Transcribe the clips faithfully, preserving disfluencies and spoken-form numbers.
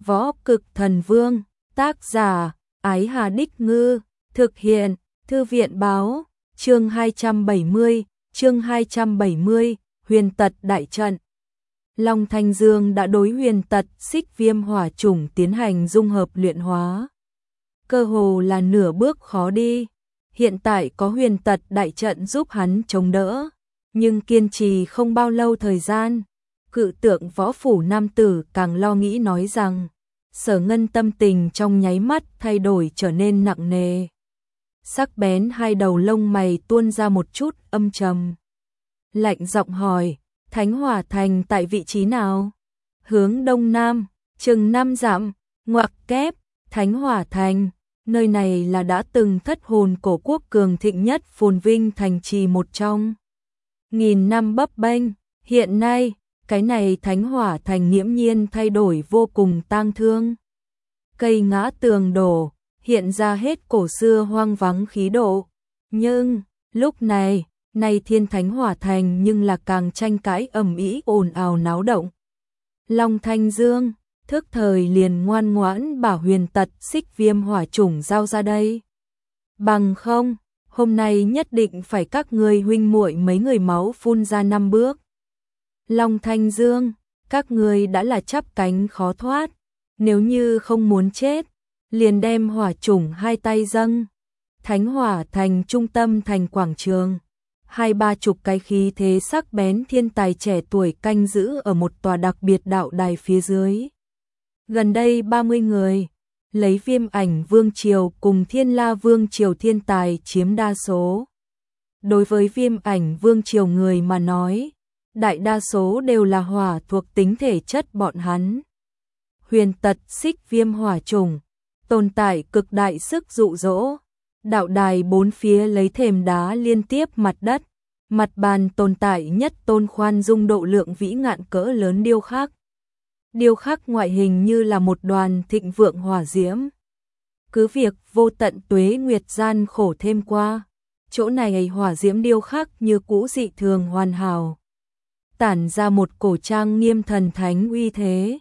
Võ Cực Thần Vương, tác giả, Ái Hà Đích Ngư, thực hiện, Thư viện Báo, chương hai trăm bảy mươi, chương hai trăm bảy mươi, Huyền Tật Đại Trận. Long Thanh Dương đã đối Huyền Tật Xích Viêm Hỏa Chủng tiến hành dung hợp luyện hóa. Cơ hồ là nửa bước khó đi, hiện tại có Huyền Tật Đại Trận giúp hắn chống đỡ, nhưng kiên trì không bao lâu thời gian. Cự tượng võ phủ nam tử càng lo nghĩ nói rằng, Sở Ngân tâm tình trong nháy mắt thay đổi trở nên nặng nề. Sắc bén hai đầu lông mày tuôn ra một chút âm trầm. Lạnh giọng hỏi, Thánh Hỏa Thành tại vị trí nào? Hướng đông nam, chừng năm dặm, ngoặc kép, Thánh Hỏa Thành. Nơi này là đã từng thất hồn cổ quốc cường thịnh nhất phồn vinh thành trì một trong. Nghìn năm bấp bênh, hiện nay, cái này Thánh Hỏa Thành nghiễm nhiên thay đổi vô cùng tang thương. Cây ngã tường đổ, hiện ra hết cổ xưa hoang vắng khí độ. Nhưng, lúc này, nay Thiên Thánh Hỏa Thành nhưng là càng tranh cãi ầm ĩ ồn ào náo động. Long Thanh Dương, thức thời liền ngoan ngoãn bảo Huyền Tật Xích Viêm Hỏa Chủng giao ra đây. Bằng không, hôm nay nhất định phải các ngươi huynh muội mấy người máu phun ra năm bước. Long Thanh Dương, các ngươi đã là chắp cánh khó thoát, nếu như không muốn chết, liền đem hỏa chủng hai tay dâng. Thánh Hỏa Thành trung tâm thành quảng trường, hai ba chục cái khí thế sắc bén thiên tài trẻ tuổi canh giữ ở một tòa đặc biệt đạo đài phía dưới. Gần đây ba mươi người, lấy Viêm Ảnh Vương Triều cùng Thiên La Vương Triều thiên tài chiếm đa số. Đối với Viêm Ảnh Vương Triều người mà nói, đại đa số đều là hỏa thuộc tính thể chất bọn hắn. Huyền Tật Xích Viêm Hỏa Chủng, tồn tại cực đại sức dụ dỗ. Đạo đài bốn phía lấy thềm đá liên tiếp mặt đất, mặt bàn tồn tại nhất tôn khoan dung độ lượng vĩ ngạn cỡ lớn điêu khắc. Điêu khắc ngoại hình như là một đoàn thịnh vượng hỏa diễm. Cứ việc vô tận tuế nguyệt gian khổ thêm qua, chỗ này hỏa diễm điêu khắc như cũ dị thường hoàn hảo, tản ra một cổ trang nghiêm thần thánh uy thế,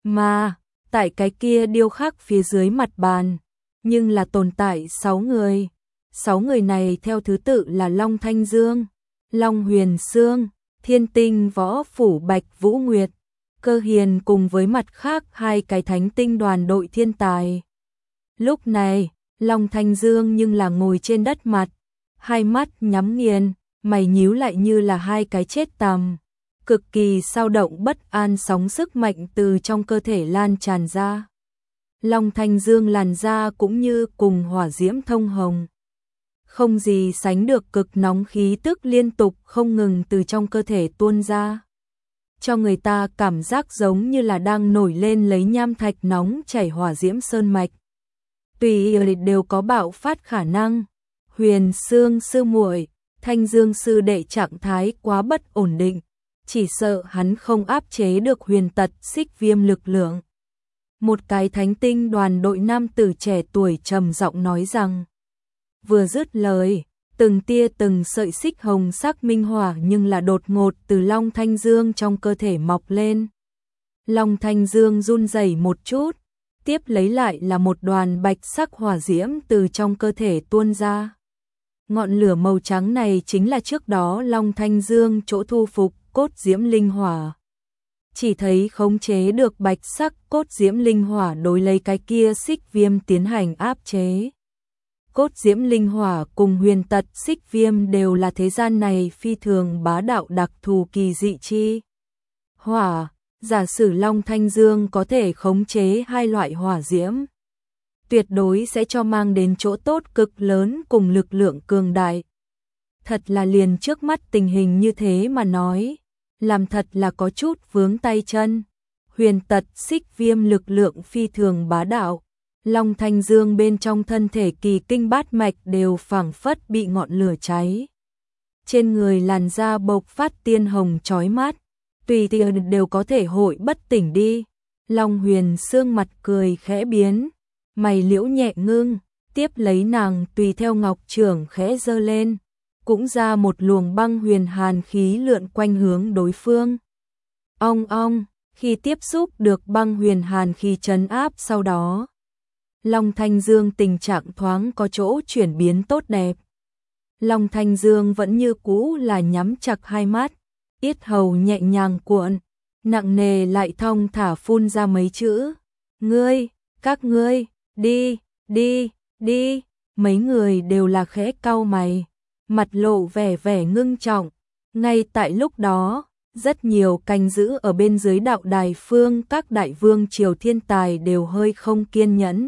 mà tại cái kia điêu khắc phía dưới mặt bàn, nhưng là tồn tại sáu người. Sáu người này theo thứ tự là Long Thanh Dương, Long Huyền Sương, Thiên Tinh Võ Phủ Bạch Vũ Nguyệt, Cơ Hiền cùng với mặt khác hai cái thánh tinh đoàn đội thiên tài. Lúc này, Long Thanh Dương nhưng là ngồi trên đất mặt, hai mắt nhắm nghiền, mày nhíu lại như là hai cái chết tằm. Cực kỳ sao động bất an sóng sức mạnh từ trong cơ thể lan tràn ra. Long Thanh Dương làn da cũng như cùng hỏa diễm thông hồng. Không gì sánh được cực nóng khí tức liên tục không ngừng từ trong cơ thể tuôn ra. Cho người ta cảm giác giống như là đang nổi lên lấy nham thạch nóng chảy hỏa diễm sơn mạch. Tùy đều có bạo phát khả năng. Huyền Sương sư muội, Thanh Dương sư đệ trạng thái quá bất ổn định. Chỉ sợ hắn không áp chế được Huyền Tật Xích Viêm lực lượng. Một cái thánh tinh đoàn đội nam tử trẻ tuổi trầm giọng nói rằng. Vừa dứt lời, từng tia từng sợi xích hồng sắc minh hỏa nhưng là đột ngột từ Long Thanh Dương trong cơ thể mọc lên. Long Thanh Dương run rẩy một chút, tiếp lấy lại là một đoàn bạch sắc hỏa diễm từ trong cơ thể tuôn ra. Ngọn lửa màu trắng này chính là trước đó Long Thanh Dương chỗ thu phục cốt diễm linh hỏa. Chỉ thấy khống chế được bạch sắc cốt diễm linh hỏa đối lấy cái kia xích viêm tiến hành áp chế. Cốt diễm linh hỏa cùng Huyền Tật Xích Viêm đều là thế gian này phi thường bá đạo đặc thù kỳ dị chi. Hỏa, giả sử Long Thanh Dương có thể khống chế hai loại hỏa diễm, tuyệt đối sẽ cho mang đến chỗ tốt cực lớn cùng lực lượng cường đại. Thật là liền trước mắt tình hình như thế mà nói, làm thật là có chút vướng tay chân. Huyền Tật Xích Viêm lực lượng phi thường bá đạo. Long Thanh Dương bên trong thân thể kỳ kinh bát mạch đều phảng phất bị ngọn lửa cháy. Trên người làn da bộc phát tiên hồng chói mắt, tùy tiện đều có thể hội bất tỉnh đi. Long Huyền Sương mặt cười khẽ biến, mày liễu nhẹ ngưng, tiếp lấy nàng tùy theo ngọc trưởng khẽ giơ lên, cũng ra một luồng băng huyền hàn khí lượn quanh hướng đối phương. Ong ong, Khi tiếp xúc được băng huyền hàn khí trấn áp sau đó, Long Thanh Dương tình trạng thoáng có chỗ chuyển biến tốt đẹp. Long Thanh Dương vẫn như cũ là nhắm chặt hai mắt, yết hầu nhẹ nhàng cuộn, nặng nề lại thong thả phun ra mấy chữ. Ngươi, các ngươi, đi, đi, đi. Mấy người đều là khẽ cau mày, mặt lộ vẻ vẻ ngưng trọng. Ngay tại lúc đó, rất nhiều canh giữ ở bên dưới đạo đài phương các đại vương triều thiên tài đều hơi không kiên nhẫn.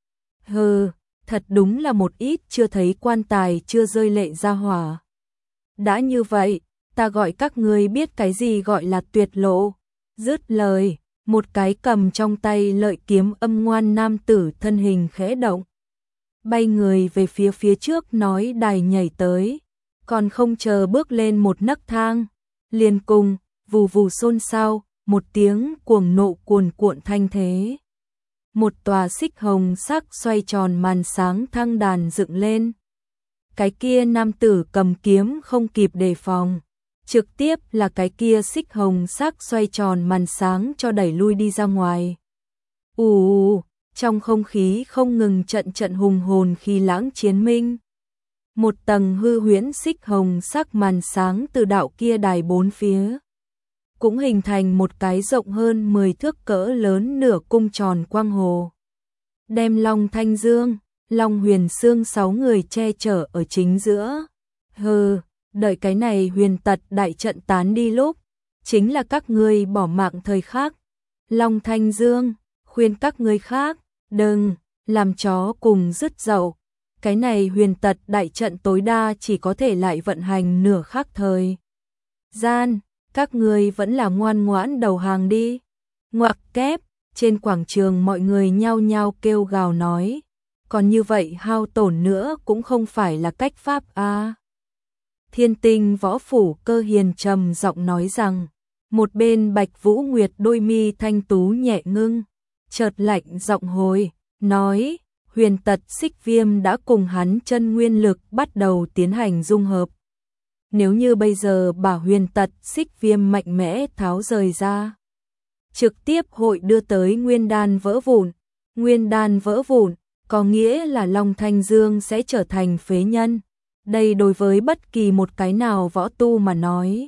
Hừ, thật đúng là một ít chưa thấy quan tài chưa rơi lệ ra hỏa. Đã như vậy, ta gọi các ngươi biết cái gì gọi là tuyệt lộ. Dứt lời, một cái cầm trong tay lợi kiếm âm ngoan nam tử thân hình khẽ động, bay người về phía phía trước nói đài nhảy tới, còn không chờ bước lên một nấc thang, liền cùng vù vù xôn xao, một tiếng cuồng nộ cuồn cuộn thanh thế. Một tòa xích hồng sắc xoay tròn màn sáng thăng đàn dựng lên. Cái kia nam tử cầm kiếm không kịp đề phòng, trực tiếp là cái kia xích hồng sắc xoay tròn màn sáng cho đẩy lui đi ra ngoài. Ù, trong không khí không ngừng trận trận hùng hồn khí lãng chiến minh. Một tầng hư huyễn xích hồng sắc màn sáng từ đạo kia đài bốn phía, cũng hình thành một cái rộng hơn mười thước cỡ lớn nửa cung tròn quang hồ. Đem Long Thanh Dương, Long Huyền Sương sáu người che chở ở chính giữa. Hừ, đợi cái này huyền tật đại trận tán đi lúc, chính là các ngươi bỏ mạng thời khắc. Long Thanh Dương, khuyên các ngươi khác, đừng, làm chó cùng dứt dậu. Cái này huyền tật đại trận tối đa chỉ có thể lại vận hành nửa khắc thời gian, các ngươi vẫn là ngoan ngoãn đầu hàng đi. Ngoặc kép, trên quảng trường mọi người nhao nhao kêu gào nói, còn như vậy hao tổn nữa cũng không phải là cách pháp a. À. Thiên Tinh Võ Phủ Cơ Hiền trầm giọng nói rằng, một bên Bạch Vũ Nguyệt đôi mi thanh tú nhẹ ngưng, chợt lạnh giọng hồi, nói, huyền tật xích viêm đã cùng hắn chân nguyên lực bắt đầu tiến hành dung hợp. Nếu như bây giờ bà huyền tật xích viêm mạnh mẽ tháo rời ra, trực tiếp hội đưa tới nguyên đan vỡ vụn. Nguyên đan vỡ vụn, có nghĩa là Long Thanh Dương sẽ trở thành phế nhân. Đây đối với bất kỳ một cái nào võ tu mà nói,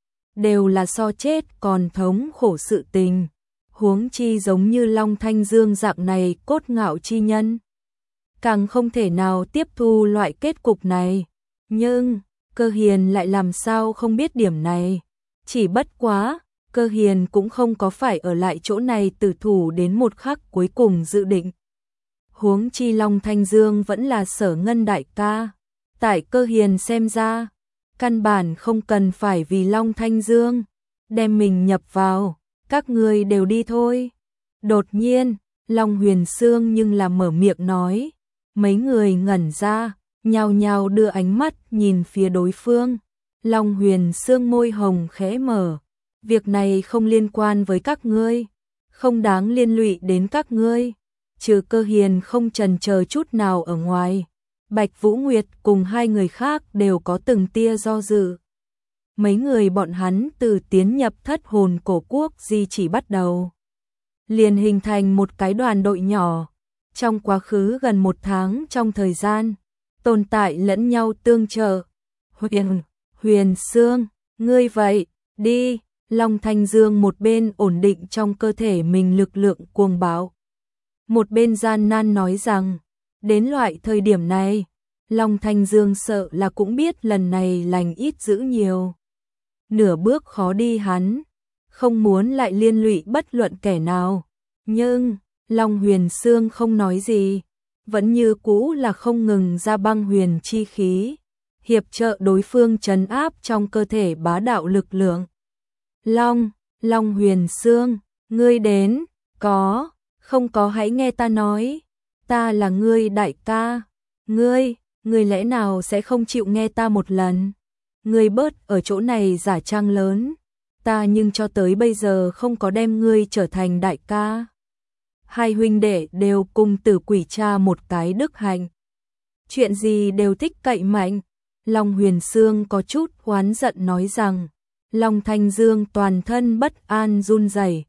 đều là so chết còn thống khổ sự tình. Huống chi giống như Long Thanh Dương dạng này cốt ngạo chi nhân, càng không thể nào tiếp thu loại kết cục này. Nhưng, Cơ Hiền lại làm sao không biết điểm này. Chỉ bất quá, Cơ Hiền cũng không có phải ở lại chỗ này tử thủ đến một khắc cuối cùng dự định. Huống chi Long Thanh Dương vẫn là Sở Ngân đại ca. Tại Cơ Hiền xem ra, căn bản không cần phải vì Long Thanh Dương đem mình nhập vào, các ngươi đều đi thôi. Đột nhiên, Long Huyền Sương nhưng là mở miệng nói, mấy người ngẩn ra, nhao nhao đưa ánh mắt nhìn phía đối phương. Long Huyền Sương môi hồng khẽ mở, việc này không liên quan với các ngươi, không đáng liên lụy đến các ngươi. Trừ Cơ Hiền không chần chờ chút nào ở ngoài, Bạch Vũ Nguyệt cùng hai người khác đều có từng tia do dự. Mấy người bọn hắn từ tiến nhập thất hồn cổ quốc di chỉ bắt đầu, liền hình thành một cái đoàn đội nhỏ. Trong quá khứ gần một tháng trong thời gian, tồn tại lẫn nhau tương trợ. Huyền, Huyền Sương, ngươi vậy, đi. Long Thanh Dương một bên ổn định trong cơ thể mình lực lượng cuồng bạo, một bên gian nan nói rằng, đến loại thời điểm này, Long Thanh Dương sợ là cũng biết lần này lành ít dữ nhiều. Nửa bước khó đi hắn, không muốn lại liên lụy bất luận kẻ nào. Nhưng, Long Huyền Sương không nói gì, vẫn như cũ là không ngừng ra băng huyền chi khí, hiệp trợ đối phương trấn áp trong cơ thể bá đạo lực lượng. Long, Long Huyền Sương, ngươi đến, có, không có hãy nghe ta nói, ta là ngươi đại ca, ngươi, ngươi lẽ nào sẽ không chịu nghe ta một lần, ngươi bớt ở chỗ này giả trang lớn, ta nhưng cho tới bây giờ không có đem ngươi trở thành đại ca. Hai huynh đệ đều cùng Tử Quỷ cha một cái đức hạnh, chuyện gì đều thích cậy mạnh. Long Huyền Sương có chút oán giận nói rằng, Long Thanh Dương toàn thân bất an run rẩy,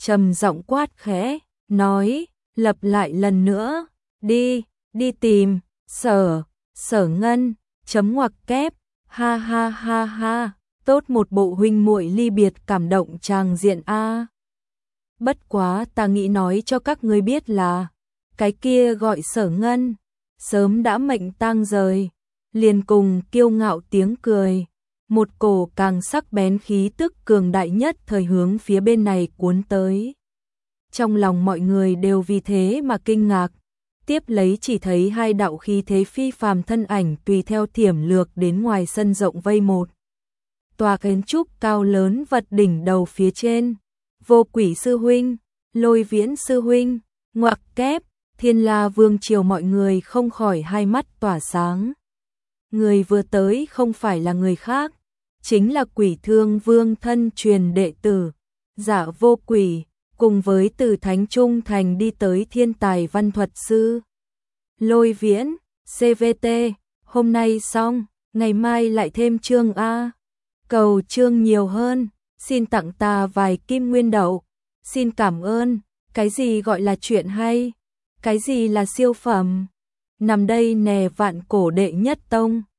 trầm giọng quát khẽ, nói, lặp lại lần nữa, đi, đi tìm, sở, sở ngân, chấm ngoặc kép, ha ha ha ha, tốt một bộ huynh muội ly biệt cảm động tràng diện a. Bất quá ta nghĩ nói cho các ngươi biết là, cái kia gọi sở ngân, sớm đã mệnh tang rời, liền cùng kiêu ngạo tiếng cười, một cổ càng sắc bén khí tức cường đại nhất thời hướng phía bên này cuốn tới. Trong lòng mọi người đều vì thế mà kinh ngạc, tiếp lấy chỉ thấy hai đạo khí thế phi phàm thân ảnh tùy theo thiểm lược đến ngoài sân rộng vây một. Tòa kiến trúc cao lớn vật đỉnh đầu phía trên, Vô Quỷ sư huynh, Lôi Viễn sư huynh, ngoặc kép, Thiên La Vương triều mọi người không khỏi hai mắt tỏa sáng. Người vừa tới không phải là người khác, chính là Quỷ Thương Vương thân truyền đệ tử, Dạ Vô Quỷ, cùng với từ Thánh Trung Thành đi tới thiên tài văn thuật sư. Lôi Viễn, xê vê tê, hôm nay xong, ngày mai lại thêm chương A. Cầu chương nhiều hơn, xin tặng ta vài kim nguyên đậu, xin cảm ơn, cái gì gọi là chuyện hay, cái gì là siêu phẩm, nằm đây nè vạn cổ đệ nhất tông.